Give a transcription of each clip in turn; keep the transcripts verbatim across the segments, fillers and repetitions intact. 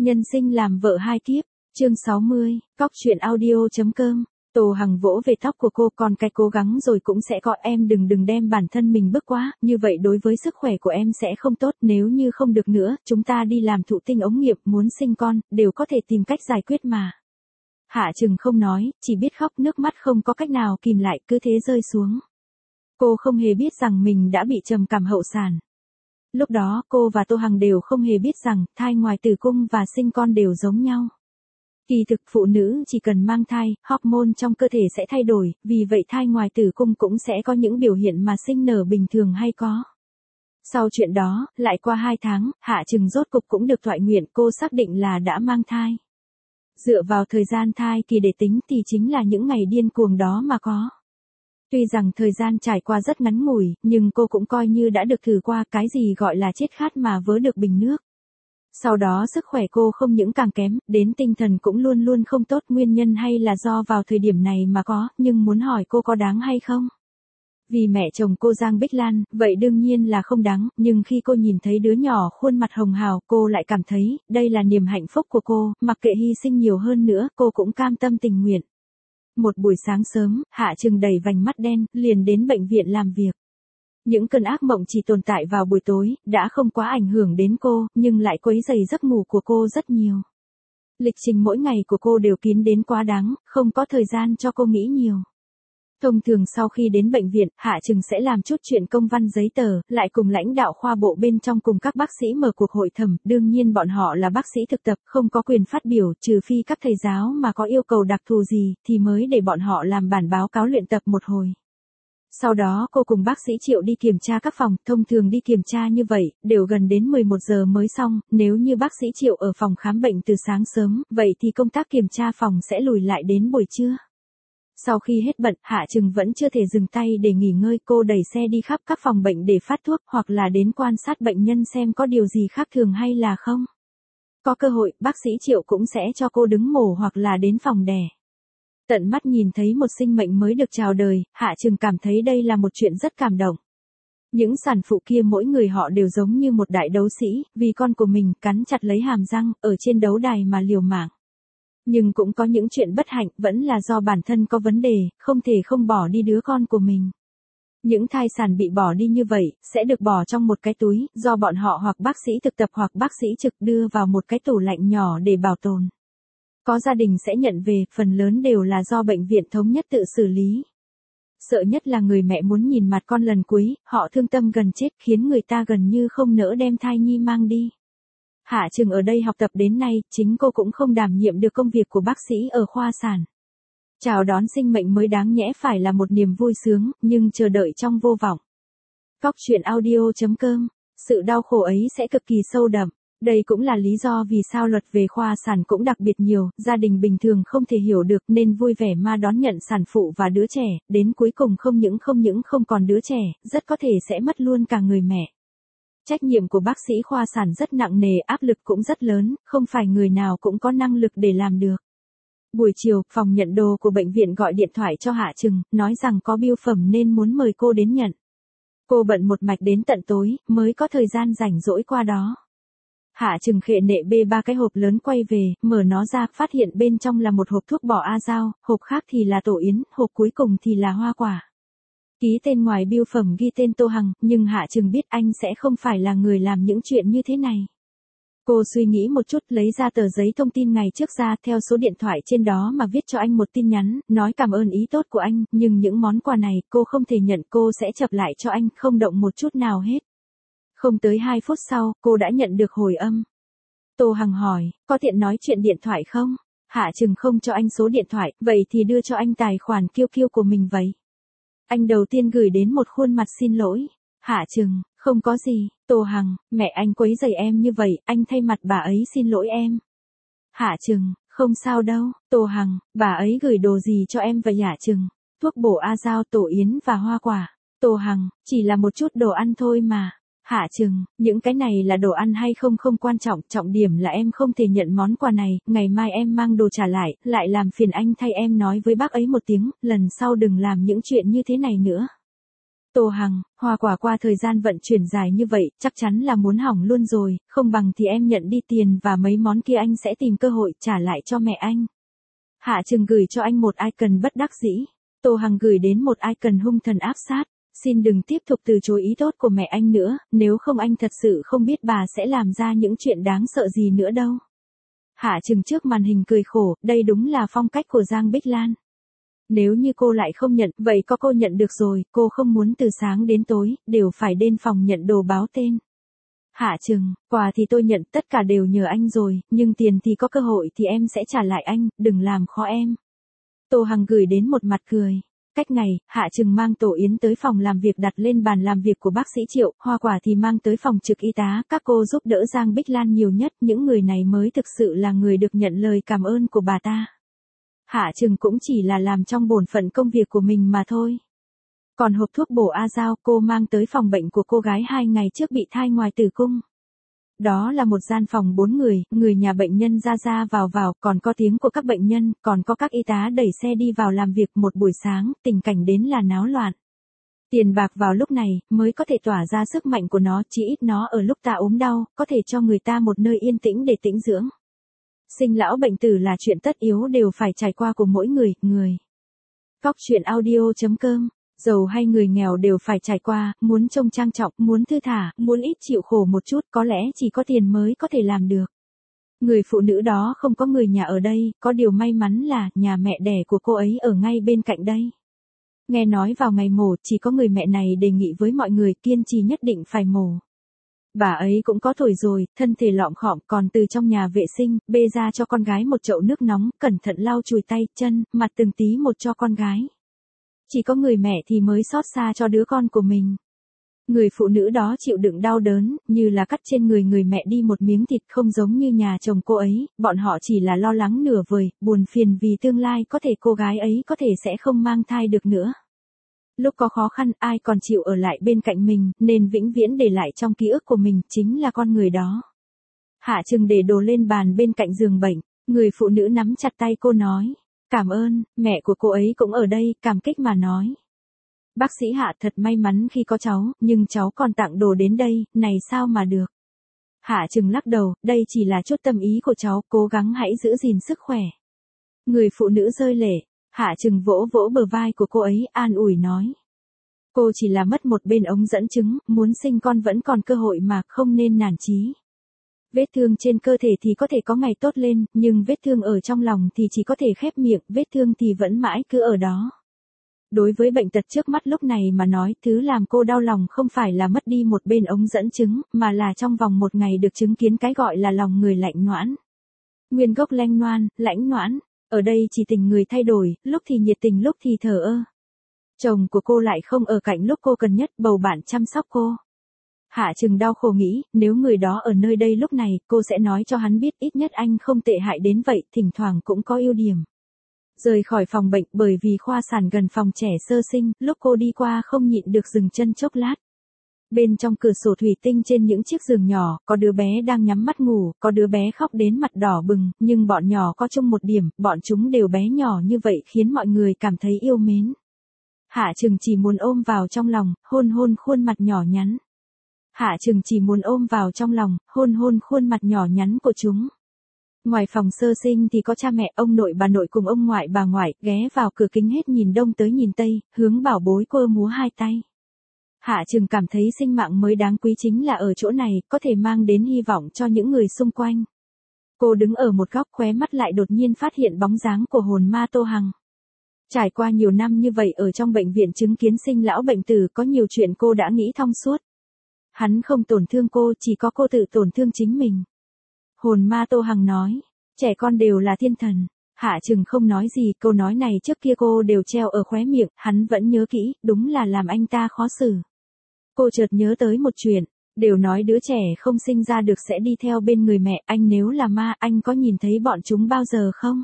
Nhân sinh làm vợ hai kiếp, chương sáu mươi, cóc truyện audio.com. Tô Hằng vỗ về tóc của cô, còn cái cố gắng rồi cũng sẽ có, em đừng đừng đem bản thân mình bức quá, như vậy đối với sức khỏe của em sẽ không tốt, nếu như không được nữa, chúng ta đi làm thụ tinh ống nghiệm, muốn sinh con, đều có thể tìm cách giải quyết mà. Hạ Trừng không nói, chỉ biết khóc, nước mắt không có cách nào kìm lại, cứ thế rơi xuống. Cô không hề biết rằng mình đã bị trầm cảm hậu sản. Lúc đó cô và Tô Hằng đều không hề biết rằng thai ngoài tử cung và sinh con đều giống nhau. Kỳ thực phụ nữ chỉ cần mang thai, hormone trong cơ thể sẽ thay đổi, vì vậy thai ngoài tử cung cũng sẽ có những biểu hiện mà sinh nở bình thường hay có. Sau chuyện đó, lại qua hai tháng, Hạ Trừng rốt cục cũng được toại nguyện, cô xác định là đã mang thai. Dựa vào thời gian thai kỳ để tính thì chính là những ngày điên cuồng đó mà có. Tuy rằng thời gian trải qua rất ngắn ngủi, nhưng cô cũng coi như đã được thử qua cái gì gọi là chết khát mà vớ được bình nước. Sau đó sức khỏe cô không những càng kém, đến tinh thần cũng luôn luôn không tốt, nguyên nhân hay là do vào thời điểm này mà có, nhưng muốn hỏi cô có đáng hay không? Vì mẹ chồng cô Giang Bích Lan, vậy đương nhiên là không đáng, nhưng khi cô nhìn thấy đứa nhỏ khuôn mặt hồng hào, cô lại cảm thấy, đây là niềm hạnh phúc của cô, mặc kệ hy sinh nhiều hơn nữa, cô cũng cam tâm tình nguyện. Một buổi sáng sớm, Hạ Trừng đầy vành mắt đen, liền đến bệnh viện làm việc. Những cơn ác mộng chỉ tồn tại vào buổi tối, đã không quá ảnh hưởng đến cô, nhưng lại quấy rầy giấc ngủ của cô rất nhiều. Lịch trình mỗi ngày của cô đều kín đến quá đáng, không có thời gian cho cô nghĩ nhiều. Thông thường sau khi đến bệnh viện, Hạ Trừng sẽ làm chút chuyện công văn giấy tờ, lại cùng lãnh đạo khoa bộ bên trong cùng các bác sĩ mở cuộc hội thẩm, đương nhiên bọn họ là bác sĩ thực tập, không có quyền phát biểu, trừ phi các thầy giáo mà có yêu cầu đặc thù gì, thì mới để bọn họ làm bản báo cáo luyện tập một hồi. Sau đó cô cùng bác sĩ Triệu đi kiểm tra các phòng, thông thường đi kiểm tra như vậy, đều gần đến mười một giờ mới xong, nếu như bác sĩ Triệu ở phòng khám bệnh từ sáng sớm, vậy thì công tác kiểm tra phòng sẽ lùi lại đến buổi trưa. Sau khi hết bận, Hạ Trừng vẫn chưa thể dừng tay để nghỉ ngơi, cô đẩy xe đi khắp các phòng bệnh để phát thuốc, hoặc là đến quan sát bệnh nhân xem có điều gì khác thường hay là không. Có cơ hội, bác sĩ Triệu cũng sẽ cho cô đứng mổ hoặc là đến phòng đẻ. Tận mắt nhìn thấy một sinh mệnh mới được chào đời, Hạ Trừng cảm thấy đây là một chuyện rất cảm động. Những sản phụ kia mỗi người họ đều giống như một đại đấu sĩ, vì con của mình cắn chặt lấy hàm răng, ở trên đấu đài mà liều mạng. Nhưng cũng có những chuyện bất hạnh, vẫn là do bản thân có vấn đề, không thể không bỏ đi đứa con của mình. Những thai sản bị bỏ đi như vậy, sẽ được bỏ trong một cái túi, do bọn họ hoặc bác sĩ thực tập hoặc bác sĩ trực đưa vào một cái tủ lạnh nhỏ để bảo tồn. Có gia đình sẽ nhận về, phần lớn đều là do bệnh viện thống nhất tự xử lý. Sợ nhất là người mẹ muốn nhìn mặt con lần cuối, họ thương tâm gần chết, khiến người ta gần như không nỡ đem thai nhi mang đi. Hạ Trừng ở đây học tập đến nay, chính cô cũng không đảm nhiệm được công việc của bác sĩ ở khoa sản. Chào đón sinh mệnh mới đáng nhẽ phải là một niềm vui sướng, nhưng chờ đợi trong vô vọng. Cóc truyện audio.com, sự đau khổ ấy sẽ cực kỳ sâu đậm. Đây cũng là lý do vì sao luật về khoa sản cũng đặc biệt nhiều, gia đình bình thường không thể hiểu được nên vui vẻ mà đón nhận sản phụ và đứa trẻ, đến cuối cùng không những không những không còn đứa trẻ, rất có thể sẽ mất luôn cả người mẹ. Trách nhiệm của bác sĩ khoa sản rất nặng nề, áp lực cũng rất lớn, không phải người nào cũng có năng lực để làm được. Buổi chiều, phòng nhận đồ của bệnh viện gọi điện thoại cho Hạ Trừng, nói rằng có bưu phẩm nên muốn mời cô đến nhận. Cô bận một mạch đến tận tối, mới có thời gian rảnh rỗi qua đó. Hạ Trừng khệ nệ bê ba cái hộp lớn quay về, mở nó ra, phát hiện bên trong là một hộp thuốc bò a dao, hộp khác thì là tổ yến, hộp cuối cùng thì là hoa quả. Ký tên ngoài bưu phẩm ghi tên Tô Hằng, nhưng Hạ Trừng biết anh sẽ không phải là người làm những chuyện như thế này. Cô suy nghĩ một chút, lấy ra tờ giấy thông tin ngày trước ra, theo số điện thoại trên đó mà viết cho anh một tin nhắn, nói cảm ơn ý tốt của anh, nhưng những món quà này cô không thể nhận, cô sẽ chập lại cho anh, không động một chút nào hết. Không tới hai phút sau, cô đã nhận được hồi âm. Tô Hằng hỏi, có tiện nói chuyện điện thoại không? Hạ Trừng không cho anh số điện thoại, vậy thì đưa cho anh tài khoản Q Q của mình vậy. Anh đầu tiên gửi đến một khuôn mặt xin lỗi. Hạ Trừng, không có gì, Tô Hằng, mẹ anh quấy rầy em như vậy, anh thay mặt bà ấy xin lỗi em. Hạ Trừng, không sao đâu, Tô Hằng, bà ấy gửi đồ gì cho em vậy Hạ Trừng? Thuốc bổ a dao, tổ yến và hoa quả. Tô Hằng, chỉ là một chút đồ ăn thôi mà. Hạ Trừng, những cái này là đồ ăn hay không không quan trọng, trọng điểm là em không thể nhận món quà này, ngày mai em mang đồ trả lại, lại làm phiền anh thay em nói với bác ấy một tiếng, lần sau đừng làm những chuyện như thế này nữa. Tô Hằng, hoa quả qua thời gian vận chuyển dài như vậy, chắc chắn là muốn hỏng luôn rồi, không bằng thì em nhận đi tiền và mấy món kia anh sẽ tìm cơ hội trả lại cho mẹ anh. Hạ Trừng gửi cho anh một icon bất đắc dĩ. Tô Hằng gửi đến một icon hung thần áp sát. Xin đừng tiếp tục từ chối ý tốt của mẹ anh nữa, nếu không anh thật sự không biết bà sẽ làm ra những chuyện đáng sợ gì nữa đâu. Hạ Trừng trước màn hình cười khổ, đây đúng là phong cách của Giang Bích Lan. Nếu như cô lại không nhận, vậy có cô nhận được rồi, cô không muốn từ sáng đến tối, đều phải đến phòng nhận đồ báo tên. Hạ Trừng, quà thì tôi nhận, tất cả đều nhờ anh rồi, nhưng tiền thì có cơ hội thì em sẽ trả lại anh, đừng làm khó em. Tô Hằng gửi đến một mặt cười. Cách ngày, Hạ Trừng mang tổ yến tới phòng làm việc đặt lên bàn làm việc của bác sĩ Triệu, hoa quả thì mang tới phòng trực y tá, các cô giúp đỡ Giang Bích Lan nhiều nhất, những người này mới thực sự là người được nhận lời cảm ơn của bà ta. Hạ Trừng cũng chỉ là làm trong bổn phận công việc của mình mà thôi. Còn hộp thuốc bổ A Giao cô mang tới phòng bệnh của cô gái hai ngày trước bị thai ngoài tử cung. Đó là một gian phòng bốn người, người nhà bệnh nhân ra ra vào vào, còn có tiếng của các bệnh nhân, còn có các y tá đẩy xe đi vào làm việc một buổi sáng, tình cảnh đến là náo loạn. Tiền bạc vào lúc này, mới có thể tỏa ra sức mạnh của nó, chỉ ít nó ở lúc ta ốm đau, có thể cho người ta một nơi yên tĩnh để tĩnh dưỡng. Sinh lão bệnh tử là chuyện tất yếu đều phải trải qua của mỗi người, người. Cóc truyện audio chấm com, giàu hay người nghèo đều phải trải qua, muốn trông trang trọng, muốn thư thả, muốn ít chịu khổ một chút, có lẽ chỉ có tiền mới có thể làm được. Người phụ nữ đó không có người nhà ở đây, có điều may mắn là nhà mẹ đẻ của cô ấy ở ngay bên cạnh đây. Nghe nói vào ngày mổ, chỉ có người mẹ này đề nghị với mọi người kiên trì nhất định phải mổ. Bà ấy cũng có tuổi rồi, thân thể lọm khọm, còn từ trong nhà vệ sinh, bê ra cho con gái một chậu nước nóng, cẩn thận lau chùi tay, chân, mặt từng tí một cho con gái. Chỉ có người mẹ thì mới xót xa cho đứa con của mình. Người phụ nữ đó chịu đựng đau đớn, như là cắt trên người người mẹ đi một miếng thịt, không giống như nhà chồng cô ấy, bọn họ chỉ là lo lắng nửa vời, buồn phiền vì tương lai có thể cô gái ấy có thể sẽ không mang thai được nữa. Lúc có khó khăn, ai còn chịu ở lại bên cạnh mình, nên vĩnh viễn để lại trong ký ức của mình, chính là con người đó. Hạ Trừng để đồ lên bàn bên cạnh giường bệnh, người phụ nữ nắm chặt tay cô nói. Cảm ơn, mẹ của cô ấy cũng ở đây, cảm kích mà nói. Bác sĩ Hạ thật may mắn khi có cháu, nhưng cháu còn tặng đồ đến đây, này sao mà được. Hạ Trừng lắc đầu, đây chỉ là chút tâm ý của cháu, cố gắng hãy giữ gìn sức khỏe. Người phụ nữ rơi lệ, Hạ Trừng vỗ vỗ bờ vai của cô ấy, an ủi nói. Cô chỉ là mất một bên ống dẫn trứng, muốn sinh con vẫn còn cơ hội mà, không nên nản chí. Vết thương trên cơ thể thì có thể có ngày tốt lên, nhưng vết thương ở trong lòng thì chỉ có thể khép miệng, vết thương thì vẫn mãi cứ ở đó. Đối với bệnh tật trước mắt lúc này mà nói, thứ làm cô đau lòng không phải là mất đi một bên ống dẫn trứng, mà là trong vòng một ngày được chứng kiến cái gọi là lòng người lạnh noãn. Nguyên gốc lanh noan, lãnh noãn, ở đây chỉ tình người thay đổi, lúc thì nhiệt tình lúc thì thờ ơ. Chồng của cô lại không ở cạnh lúc cô cần nhất, bầu bạn chăm sóc cô. Hạ Trừng đau khổ nghĩ, nếu người đó ở nơi đây lúc này, cô sẽ nói cho hắn biết ít nhất anh không tệ hại đến vậy, thỉnh thoảng cũng có ưu điểm. Rời khỏi phòng bệnh bởi vì khoa sản gần phòng trẻ sơ sinh, lúc cô đi qua không nhịn được dừng chân chốc lát. Bên trong cửa sổ thủy tinh trên những chiếc giường nhỏ, có đứa bé đang nhắm mắt ngủ, có đứa bé khóc đến mặt đỏ bừng, nhưng bọn nhỏ có chung một điểm, bọn chúng đều bé nhỏ như vậy khiến mọi người cảm thấy yêu mến. Hạ Trừng chỉ muốn ôm vào trong lòng, hôn hôn khuôn mặt nhỏ nhắn. Hạ Trừng chỉ muốn ôm vào trong lòng, hôn hôn khuôn mặt nhỏ nhắn của chúng. Ngoài phòng sơ sinh thì có cha mẹ, ông nội bà nội cùng ông ngoại bà ngoại, ghé vào cửa kính hết nhìn đông tới nhìn tây, hướng bảo bối cô múa hai tay. Hạ Trừng cảm thấy sinh mạng mới đáng quý chính là ở chỗ này, có thể mang đến hy vọng cho những người xung quanh. Cô đứng ở một góc, khóe mắt lại đột nhiên phát hiện bóng dáng của hồn ma Tô Hằng. Trải qua nhiều năm như vậy ở trong bệnh viện chứng kiến sinh lão bệnh tử, có nhiều chuyện cô đã nghĩ thông suốt. Hắn không tổn thương cô, chỉ có cô tự tổn thương chính mình. Hồn ma Tô Hằng nói, trẻ con đều là thiên thần. Hạ Trừng không nói gì, câu nói này trước kia cô đều treo ở khóe miệng, hắn vẫn nhớ kỹ, đúng là làm anh ta khó xử. Cô chợt nhớ tới một chuyện, đều nói đứa trẻ không sinh ra được sẽ đi theo bên người mẹ, anh nếu là ma, anh có nhìn thấy bọn chúng bao giờ không?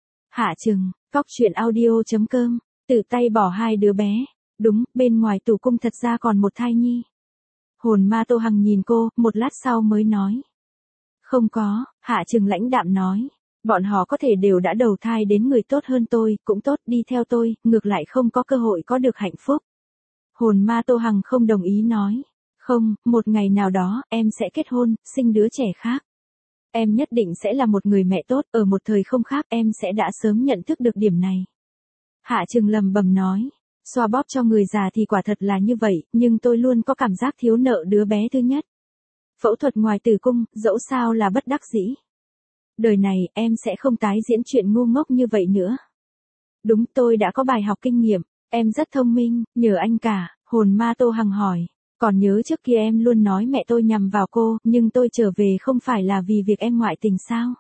Hạ Trừng, cóc truyện audio chấm com, tự tay bỏ hai đứa bé, đúng, bên ngoài tủ cung thật ra còn một thai nhi. Hồn ma Tô Hằng nhìn cô, một lát sau mới nói. Không có, Hạ Trừng lãnh đạm nói. Bọn họ có thể đều đã đầu thai đến người tốt hơn tôi, cũng tốt, đi theo tôi, ngược lại không có cơ hội có được hạnh phúc. Hồn ma Tô Hằng không đồng ý nói. Không, một ngày nào đó, em sẽ kết hôn, sinh đứa trẻ khác. Em nhất định sẽ là một người mẹ tốt, ở một thời không khác em sẽ đã sớm nhận thức được điểm này. Hạ Trừng lầm bầm nói. Xoa bóp cho người già thì quả thật là như vậy, nhưng tôi luôn có cảm giác thiếu nợ đứa bé thứ nhất. Phẫu thuật ngoài tử cung, dẫu sao là bất đắc dĩ. Đời này, em sẽ không tái diễn chuyện ngu ngốc như vậy nữa. Đúng, tôi đã có bài học kinh nghiệm, em rất thông minh, nhờ anh cả, hồn ma Tô Hằng hỏi. Còn nhớ trước kia em luôn nói mẹ tôi nhằm vào cô, nhưng tôi trở về không phải là vì việc em ngoại tình sao?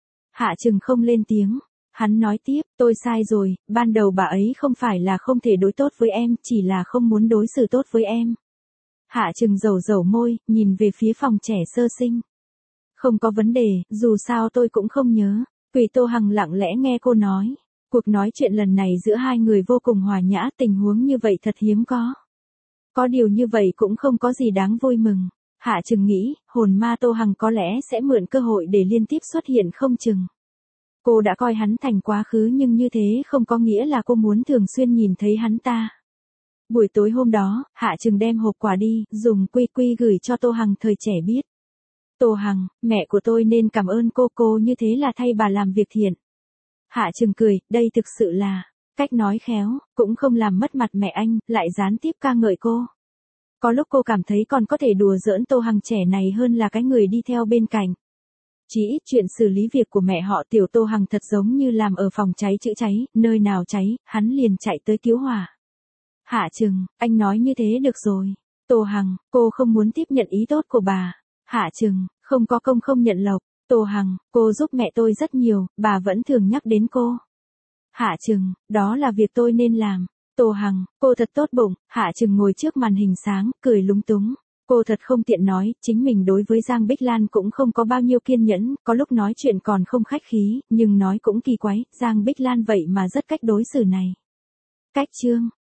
Hạ Trừng không lên tiếng. Hắn nói tiếp, tôi sai rồi, ban đầu bà ấy không phải là không thể đối tốt với em, chỉ là không muốn đối xử tốt với em. Hạ Trừng dầu dầu môi, nhìn về phía phòng trẻ sơ sinh. Không có vấn đề, dù sao tôi cũng không nhớ. Quỷ Tô Hằng lặng lẽ nghe cô nói. Cuộc nói chuyện lần này giữa hai người vô cùng hòa nhã, tình huống như vậy thật hiếm có. Có điều như vậy cũng không có gì đáng vui mừng. Hạ Trừng nghĩ, hồn ma Tô Hằng có lẽ sẽ mượn cơ hội để liên tiếp xuất hiện không chừng. Cô đã coi hắn thành quá khứ nhưng như thế không có nghĩa là cô muốn thường xuyên nhìn thấy hắn ta. Buổi tối hôm đó, Hạ Trừng đem hộp quà đi, dùng quy quy gửi cho Tô Hằng thời trẻ biết. Tô Hằng, mẹ của tôi nên cảm ơn cô, cô như thế là thay bà làm việc thiện. Hạ Trừng cười, đây thực sự là cách nói khéo, cũng không làm mất mặt mẹ anh, lại gián tiếp ca ngợi cô. Có lúc cô cảm thấy còn có thể đùa giỡn Tô Hằng trẻ này hơn là cái người đi theo bên cạnh. Chỉ ít chuyện xử lý việc của mẹ họ Tiểu Tô Hằng thật giống như làm ở phòng cháy chữa cháy, nơi nào cháy, hắn liền chạy tới cứu hỏa. Hạ Trừng, anh nói như thế được rồi. Tô Hằng, cô không muốn tiếp nhận ý tốt của bà. Hạ Trừng, không có công không nhận lộc. Tô Hằng, cô giúp mẹ tôi rất nhiều, bà vẫn thường nhắc đến cô. Hạ Trừng, đó là việc tôi nên làm. Tô Hằng, cô thật tốt bụng. Hạ Trừng ngồi trước màn hình sáng, cười lúng túng. Cô thật không tiện nói, chính mình đối với Giang Bích Lan cũng không có bao nhiêu kiên nhẫn, có lúc nói chuyện còn không khách khí, nhưng nói cũng kỳ quái, Giang Bích Lan vậy mà rất cách đối xử này. Cách chương.